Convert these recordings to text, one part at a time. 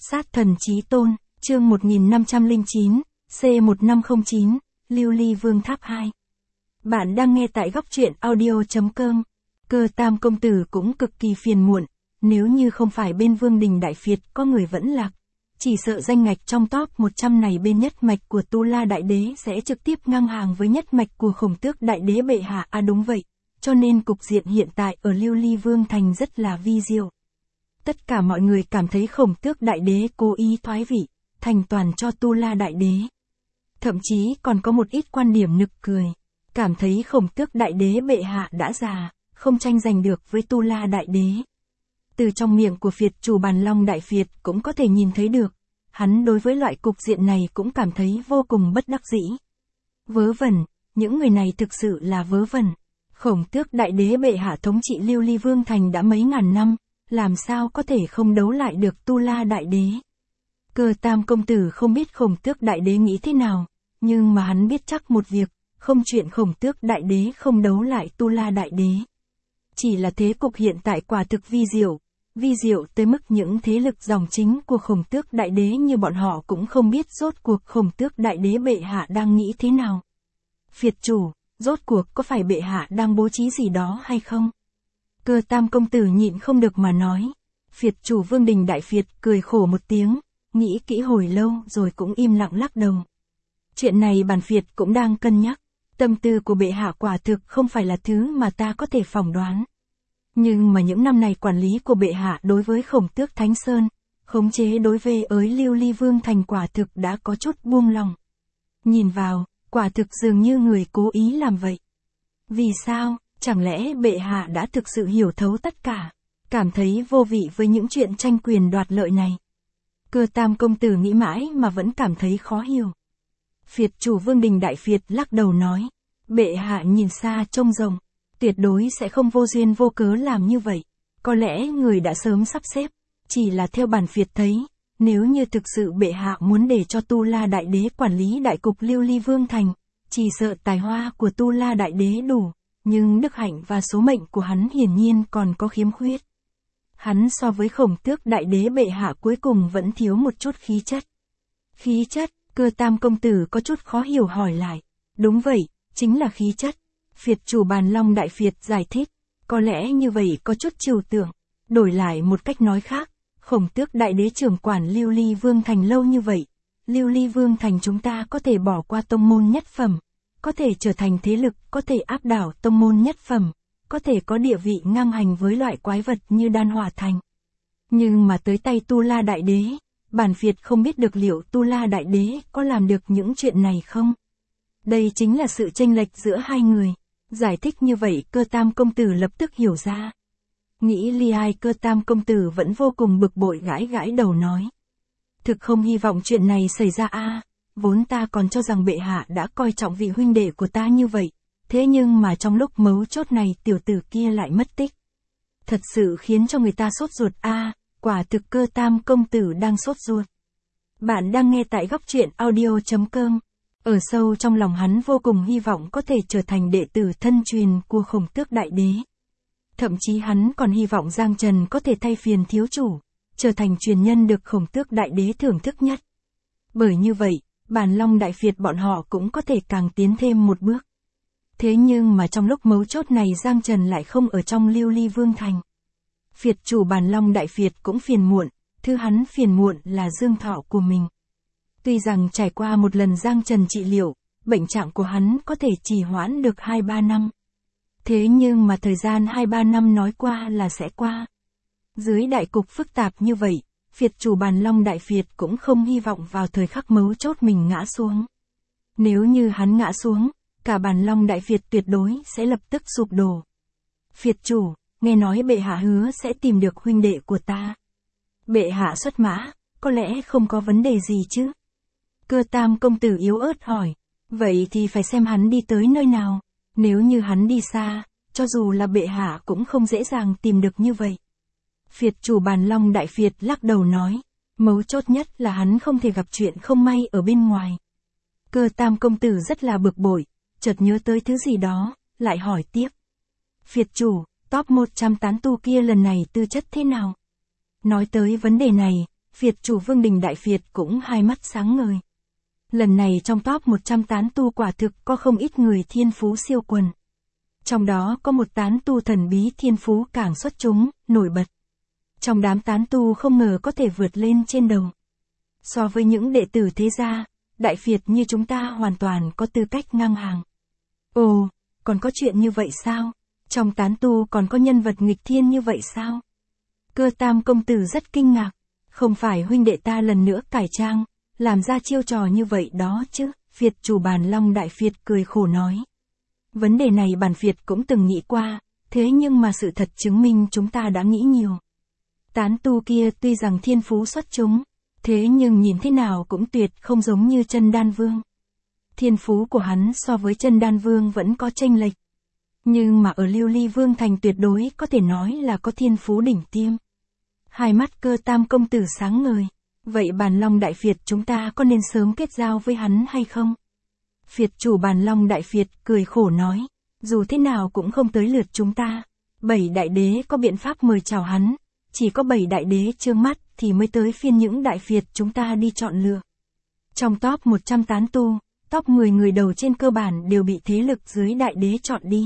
Sát thần chí tôn, chương 1509, C1509, Lưu Ly Vương Tháp 2. Bạn đang nghe tại góc truyện audio.com. Cơ Tam công tử cũng cực kỳ phiền muộn, nếu như không phải bên Vương Đình Đại Việt có người vẫn lạc, chỉ sợ danh ngạch trong top 100 này bên nhất mạch của Tu La Đại Đế sẽ trực tiếp ngang hàng với nhất mạch của Khổng Tước Đại Đế bệ hạ. Đúng vậy, cho nên cục diện hiện tại ở Lưu Ly Vương Thành rất là vi diệu. Tất cả mọi người cảm thấy Khổng Tước Đại Đế cố ý thoái vị, thành toàn cho Tu La Đại Đế. Thậm chí còn có một ít quan điểm nực cười, cảm thấy Khổng Tước Đại Đế bệ hạ đã già, không tranh giành được với Tu La Đại Đế. Từ trong miệng của Việt chủ Bàn Long Đại Việt cũng có thể nhìn thấy được, hắn đối với loại cục diện này cũng cảm thấy vô cùng bất đắc dĩ. Vớ vẩn, những người này thực sự là vớ vẩn. Khổng Tước Đại Đế bệ hạ thống trị Lưu Ly Vương Thành đã mấy ngàn năm, làm sao có thể không đấu lại được Tu La Đại Đế. Cơ Tam công tử không biết Khổng Tước Đại Đế nghĩ thế nào, nhưng mà hắn biết chắc một việc, không chuyện Khổng Tước Đại Đế không đấu lại Tu La Đại Đế. Chỉ là thế cục hiện tại quả thực vi diệu tới mức những thế lực dòng chính của Khổng Tước Đại Đế như bọn họ cũng không biết rốt cuộc Khổng Tước Đại Đế bệ hạ đang nghĩ thế nào. Việt chủ, rốt cuộc có phải bệ hạ đang bố trí gì đó hay không? Cơ Tam công tử nhịn không được mà nói. Việt chủ Vương Đình Đại Việt cười khổ một tiếng, nghĩ kỹ hồi lâu rồi cũng im lặng lắc đầu. Chuyện này bản Việt cũng đang cân nhắc, tâm tư của bệ hạ quả thực không phải là thứ mà ta có thể phỏng đoán. Nhưng mà những năm này quản lý của bệ hạ đối với Khổng Tước Thánh Sơn, khống chế đối với Lưu Ly Vương Thành quả thực đã có chút buông lòng. Nhìn vào, quả thực dường như người cố ý làm vậy. Vì sao? Chẳng lẽ bệ hạ đã thực sự hiểu thấu tất cả, cảm thấy vô vị với những chuyện tranh quyền đoạt lợi này? Cơ Tam công tử nghĩ mãi mà vẫn cảm thấy khó hiểu. Việt chủ Vương Đình Đại Việt lắc đầu nói, bệ hạ nhìn xa trông rộng, tuyệt đối sẽ không vô duyên vô cớ làm như vậy. Có lẽ người đã sớm sắp xếp, chỉ là theo bản Việt thấy, nếu như thực sự bệ hạ muốn để cho Tu La Đại Đế quản lý đại cục Lưu Ly Vương Thành, chỉ sợ tài hoa của Tu La Đại Đế đủ, nhưng đức hạnh và số mệnh của hắn hiển nhiên còn có khiếm khuyết. Hắn so với Khổng Tước Đại Đế bệ hạ cuối cùng vẫn thiếu một chút khí chất. Khí chất? Cơ Tam công tử có chút khó hiểu hỏi lại. Đúng vậy, chính là khí chất. Việt chủ Bàn Long Đại Việt giải thích, có lẽ như vậy có chút trừu tượng. Đổi lại một cách nói khác, Khổng Tước Đại Đế trưởng quản Lưu Ly Vương Thành lâu như vậy, Lưu Ly Vương Thành chúng ta có thể bỏ qua tông môn nhất phẩm, có thể trở thành thế lực, có thể áp đảo tông môn nhất phẩm, có thể có địa vị ngang hành với loại quái vật như Đan Hỏa Thành. Nhưng mà tới tay Tu La Đại Đế, bản Việt không biết được liệu Tu La Đại Đế có làm được những chuyện này không? Đây chính là sự chênh lệch giữa hai người. Giải thích như vậy Cơ Tam công tử lập tức hiểu ra. Nghĩ li ai Cơ Tam công tử vẫn vô cùng bực bội gãi đầu nói. Thực không hy vọng chuyện này xảy ra vốn ta còn cho rằng bệ hạ đã coi trọng vị huynh đệ của ta như vậy. Thế nhưng mà trong lúc mấu chốt này tiểu tử kia lại mất tích. Thật sự khiến cho người ta sốt ruột quả thực Cơ Tam công tử đang sốt ruột. Bạn đang nghe tại góc truyện audio.com. Ở sâu trong lòng hắn vô cùng hy vọng có thể trở thành đệ tử thân truyền của Khổng Tước Đại Đế. Thậm chí hắn còn hy vọng Giang Trần có thể thay phiền thiếu chủ, trở thành truyền nhân được Khổng Tước Đại Đế thưởng thức nhất. Bởi như vậy, Bàn Long Đại Việt bọn họ cũng có thể càng tiến thêm một bước. Thế nhưng mà trong lúc mấu chốt này Giang Trần lại không ở trong Lưu Ly Vương Thành. Việt chủ Bàn Long Đại Việt cũng phiền muộn, thứ hắn phiền muộn là dương thọ của mình. Tuy rằng trải qua một lần Giang Trần trị liệu, bệnh trạng của hắn có thể trì hoãn được 2-3 năm. Thế nhưng mà thời gian 2-3 năm nói qua là sẽ qua. Dưới đại cục phức tạp như vậy, Việt chủ Bàn Long Đại Việt cũng không hy vọng vào thời khắc mấu chốt mình ngã xuống. Nếu như hắn ngã xuống, cả Bàn Long Đại Việt tuyệt đối sẽ lập tức sụp đổ. Việt chủ, nghe nói bệ hạ hứa sẽ tìm được huynh đệ của ta. Bệ hạ xuất mã, có lẽ không có vấn đề gì chứ? Cơ Tam công tử yếu ớt hỏi, vậy thì phải xem hắn đi tới nơi nào, nếu như hắn đi xa, cho dù là bệ hạ cũng không dễ dàng tìm được như vậy. Việt chủ Bàn Long Đại Việt lắc đầu nói, mấu chốt nhất là hắn không thể gặp chuyện không may ở bên ngoài. Cơ Tam công tử rất là bực bội, chợt nhớ tới thứ gì đó, lại hỏi tiếp. Việt chủ, top 100 tán tu kia lần này tư chất thế nào? Nói tới vấn đề này, Việt chủ Vương Đình Đại Việt cũng hai mắt sáng ngời. Lần này trong top 100 tán tu quả thực có không ít người thiên phú siêu quần. Trong đó có một tán tu thần bí thiên phú càng xuất chúng, nổi bật. Trong đám tán tu không ngờ có thể vượt lên trên đầu. So với những đệ tử thế gia, Đại Việt như chúng ta hoàn toàn có tư cách ngang hàng. Ồ, còn có chuyện như vậy sao? Trong tán tu còn có nhân vật nghịch thiên như vậy sao? Cơ Tam công tử rất kinh ngạc. Không phải huynh đệ ta lần nữa cải trang, làm ra chiêu trò như vậy đó chứ? Việt chủ Bàn Long Đại Việt cười khổ nói. Vấn đề này bản Việt cũng từng nghĩ qua, thế nhưng mà sự thật chứng minh chúng ta đã nghĩ nhiều. Tán tu kia tuy rằng thiên phú xuất chúng, thế nhưng nhìn thế nào cũng tuyệt không giống như Chân Đan Vương. Thiên phú của hắn so với Chân Đan Vương vẫn có chênh lệch. Nhưng mà ở Lưu Ly Vương Thành tuyệt đối có thể nói là có thiên phú đỉnh tiêm. Hai mắt Cơ Tam công tử sáng ngời. Vậy Bàn Long Đại Việt chúng ta có nên sớm kết giao với hắn hay không? Việt chủ Bàn Long Đại Việt cười khổ nói. Dù thế nào cũng không tới lượt chúng ta. 7 đại đế có biện pháp mời chào hắn. Chỉ có 7 đại đế trương mắt thì mới tới phiên những Đại Việt chúng ta đi chọn lựa. Trong top 100 tán tu, top 10 người đầu trên cơ bản đều bị thế lực dưới đại đế chọn đi.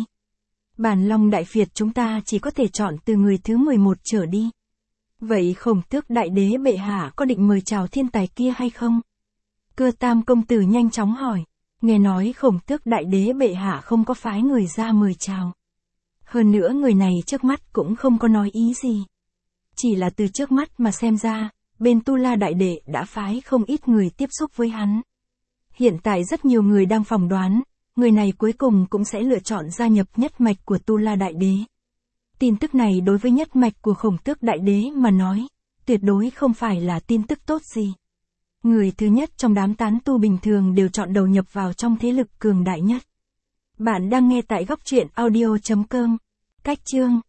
Bàn Long Đại Việt chúng ta chỉ có thể chọn từ người thứ 11 trở đi. Vậy Khổng Tước Đại Đế bệ hạ có định mời chào thiên tài kia hay không? Cơ Tam công tử nhanh chóng hỏi. Nghe nói Khổng Tước Đại Đế bệ hạ không có phái người ra mời chào. Hơn nữa người này trước mắt cũng không có nói ý gì. Chỉ là từ trước mắt mà xem ra, bên Tu La Đại Đệ đã phái không ít người tiếp xúc với hắn. Hiện tại rất nhiều người đang phỏng đoán, người này cuối cùng cũng sẽ lựa chọn gia nhập nhất mạch của Tu La Đại Đế. Tin tức này đối với nhất mạch của Khổng Tước Đại Đế mà nói, tuyệt đối không phải là tin tức tốt gì. Người thứ nhất trong đám tán tu bình thường đều chọn đầu nhập vào trong thế lực cường đại nhất. Bạn đang nghe tại góc truyện audio.com. Cách chương